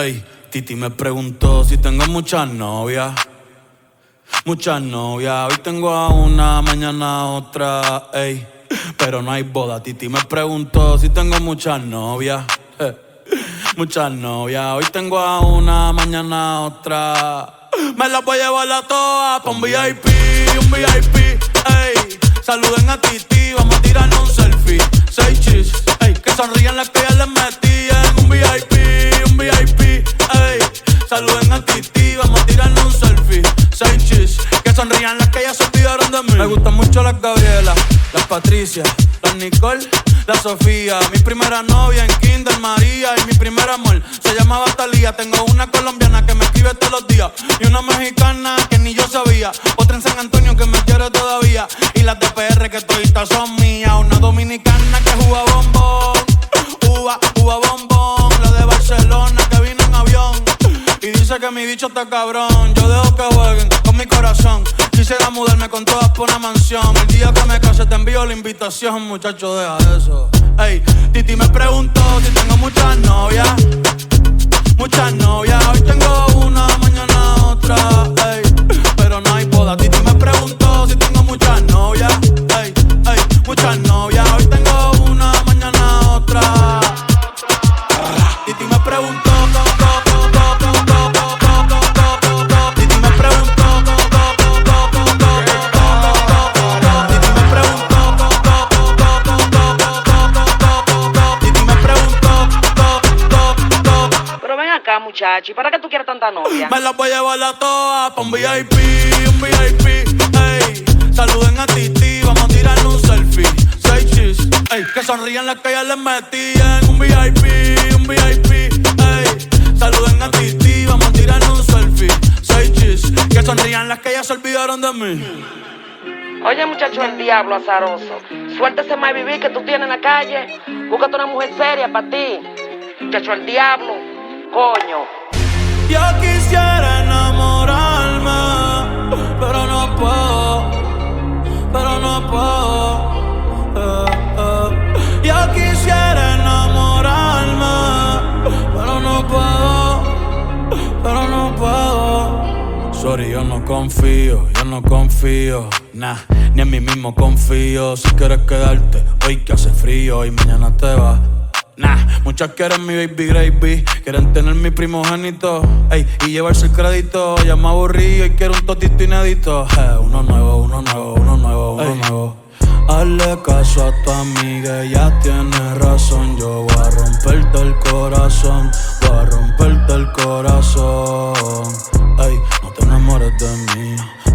Ey, Titi me preguntó si tengo muchas novias. Muchas novias, hoy tengo a una, mañana a otra, ey. Pero no hay boda. Titi me preguntó si tengo muchas novias. Muchas novias, hoy tengo a una, mañana a otra. Me las voy a llevar a todas pa' un VIP, ey. Saluden a Titi, vamos a tirarnos un selfie. 6 chis, ey. Que sonrían las que ya les metí en un VIP, ey. Saluden a Titi, vamos a tirarnos un selfie. 6 chis, que sonrían las que ya se olvidaron de mí. Me gustan mucho las Gabriela, las Patricia, las Nicole, la Sofía. Mi primera novia en Kinder María. Y mi primer amor se llamaba Talía. Tengo una colombiana que me escribe todos los días y una mexicana que ni yo sabía. Otra en San Antonio que me quiere todavía. Y las de PR que toditas son mías. Una dominicana que juega bombón, uva bombón. La de Barcelona que vino en avión y dice que mi bicho está cabrón. Yo dejo que jueguen con mi corazón. Quisiera mudarme con todas por una mansión. El día que me case te envío la invitación. Muchacho, deja eso. Ey, Titi me preguntó si tengo muchas novias. Muchas novias, hoy tengo una, mañana otra, ey. Pero no hay boda. Titi me preguntó si tengo muchas novias. Ey, muchas novias, hoy tengo una, mañana otra. Titi me preguntó. Muchacho, ¿y para qué tú quieres tanta novia? Me las voy a llevar a todas pa' un VIP, ey. Saluden a Titi, vamos a tirarnos un selfie. 6 chis, ey. Que sonrían las que ya les metí en un VIP, ey. Saluden a Titi, vamos a tirarnos un selfie. 6 chis, que sonrían las que ya se olvidaron de mí. Oye, muchacho, el diablo azaroso. Suéltese más vivir que tú tienes en la calle. Búscate una mujer seria para ti. Muchacho, el diablo. Coño. Yo quisiera enamorarme, pero no puedo, Yo quisiera enamorarme, pero no puedo, Sorry, yo no confío, nah, ni en mí mismo confío. Si quieres quedarte, hoy que hace frío y mañana te vas. Nah, muchas quieren mi baby gravy, quieren tener mi primogénito, ey, y llevarse el crédito. Ya me aburrí y quiero un totito inédito. Uno nuevo. Hazle caso a tu amiga, ella tiene razón. Yo voy a romperte el corazón, ey, no te enamores de mí,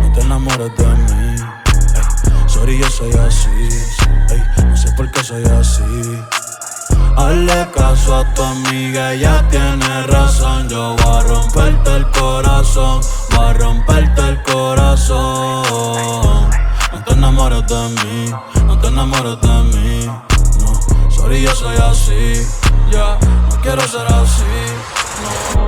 ey, sorry, yo soy así, ey, no sé por qué soy así. Hazle caso a tu amiga, ella tiene razón. Yo voy a romperte el corazón, No te enamores de mí, no. Sorry, yo soy así, ya, no quiero ser así, no.